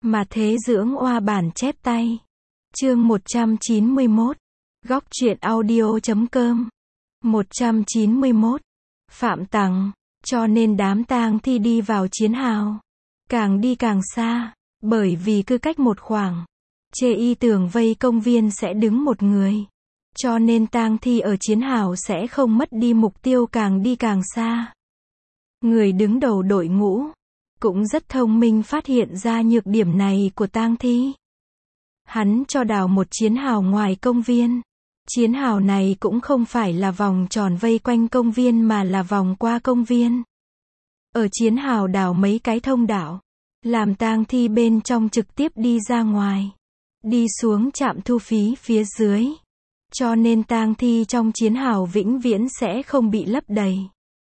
Mà thế dưỡng oa bản chép tay. Chương 191. Góc truyện audio.com. 191. Phạm Tằng. Cho nên đám tang thi đi vào chiến hào. Càng đi càng xa. Bởi vì cứ cách một khoảng. Chê y tưởng vây công viên sẽ đứng một người. Cho nên tang thi ở chiến hào sẽ không mất đi mục tiêu, càng đi càng xa. Người đứng đầu đội ngũ cũng rất thông minh, phát hiện ra nhược điểm này của tang thi. Hắn cho đào một chiến hào ngoài công viên. Chiến hào này cũng không phải là vòng tròn vây quanh công viên mà là vòng qua công viên. Ở chiến hào đào mấy cái thông đạo, làm tang thi bên trong trực tiếp đi ra ngoài, đi xuống trạm thu phí phía dưới. Cho nên tang thi trong chiến hào vĩnh viễn sẽ không bị lấp đầy.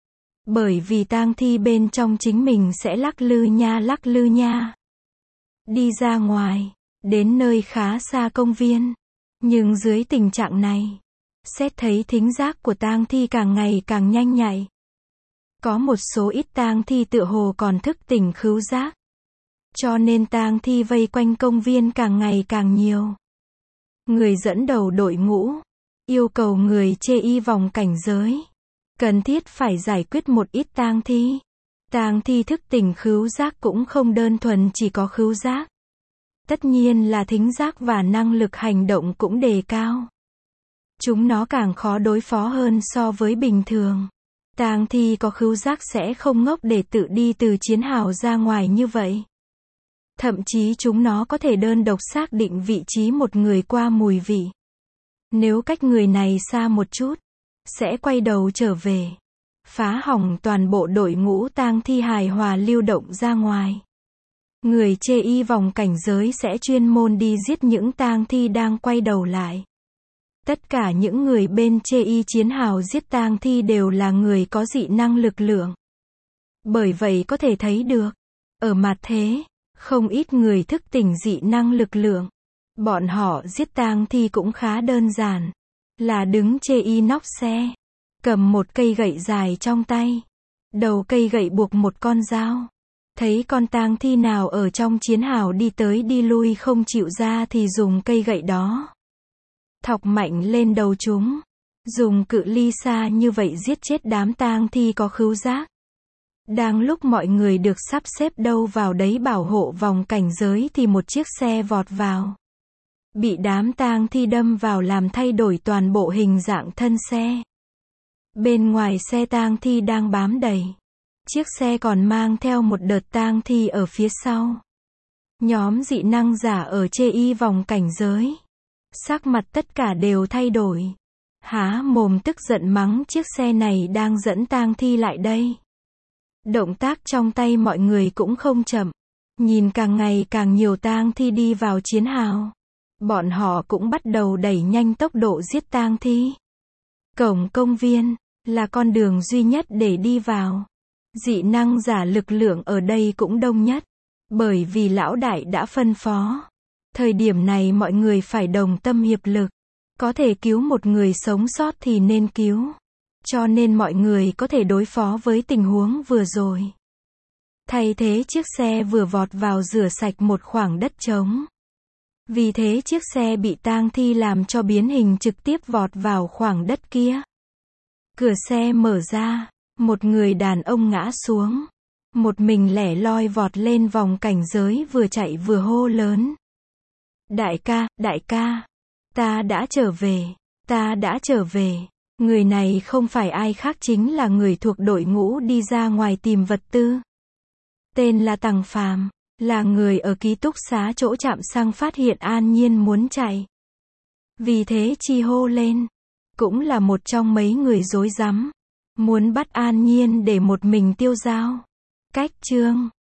Bởi vì tang thi bên trong chính mình sẽ lắc lư nha. Đi ra ngoài, đến nơi khá xa công viên. Nhưng dưới tình trạng này, xét thấy thính giác của tang thi càng ngày càng nhanh nhạy. Có một số ít tang thi tựa hồ còn thức tỉnh khứu giác. Cho nên tang thi vây quanh công viên càng ngày càng nhiều. Người dẫn đầu đội ngũ yêu cầu người chê y vòng cảnh giới cần thiết phải giải quyết một ít tang thi. Tang thi thức tỉnh khứu giác cũng không đơn thuần chỉ có khứu giác. Tất nhiên là thính giác và năng lực hành động cũng đề cao. Chúng nó càng khó đối phó hơn so với bình thường. Tang thi có khứu giác sẽ không ngốc để tự đi từ chiến hào ra ngoài như vậy. Thậm chí chúng nó có thể đơn độc xác định vị trí một người qua mùi vị. Nếu cách người này xa một chút, sẽ quay đầu trở về, phá hỏng toàn bộ đội ngũ tang thi hài hòa lưu động ra ngoài. Người chê y vòng cảnh giới sẽ chuyên môn đi giết những tang thi đang quay đầu lại. Tất cả những người bên chê y chiến hào giết tang thi đều là người có dị năng lực lượng. Bởi vậy có thể thấy được, ở mặt thế, không ít người thức tỉnh dị năng lực lượng. Bọn họ giết tang thi cũng khá đơn giản, là đứng chê y nóc xe, cầm một cây gậy dài trong tay, đầu cây gậy buộc một con dao. Thấy con tang thi nào ở trong chiến hào đi tới đi lui không chịu ra thì dùng cây gậy đó thọc mạnh lên đầu chúng. Dùng cự ly xa như vậy giết chết đám tang thi có khứu giác. Đang lúc mọi người được sắp xếp đâu vào đấy bảo hộ vòng cảnh giới thì một chiếc xe vọt vào. Bị đám tang thi đâm vào làm thay đổi toàn bộ hình dạng thân xe. Bên ngoài xe tang thi đang bám đầy. Chiếc xe còn mang theo một đợt tang thi ở phía sau. Nhóm dị năng giả ở chê y vòng cảnh giới. Sắc mặt tất cả đều thay đổi. Há mồm tức giận mắng chiếc xe này đang dẫn tang thi lại đây. Động tác trong tay mọi người cũng không chậm. Nhìn càng ngày càng nhiều tang thi đi vào chiến hào. Bọn họ cũng bắt đầu đẩy nhanh tốc độ giết tang thi. Cổng công viên là con đường duy nhất để đi vào. Dị năng giả lực lượng ở đây cũng đông nhất. Bởi vì lão đại đã phân phó. Thời điểm này mọi người phải đồng tâm hiệp lực. Có thể cứu một người sống sót thì nên cứu. Cho nên mọi người có thể đối phó với tình huống vừa rồi. Thay thế chiếc xe vừa vọt vào rửa sạch một khoảng đất trống. Vì thế chiếc xe bị tang thi làm cho biến hình trực tiếp vọt vào khoảng đất kia. Cửa xe mở ra, một người đàn ông ngã xuống. Một mình lẻ loi vọt lên vòng cảnh giới vừa chạy vừa hô lớn. Đại ca, ta đã trở về. Người này không phải ai khác chính là người thuộc đội ngũ đi ra ngoài tìm vật tư. Tên là Tằng Phàm, là người ở ký túc xá chỗ trạm xăng phát hiện An Nhiên muốn chạy. Vì thế chi hô lên. Cũng là một trong mấy người rối rắm. Muốn bắt An Nhiên để một mình tiêu dao. Cách chương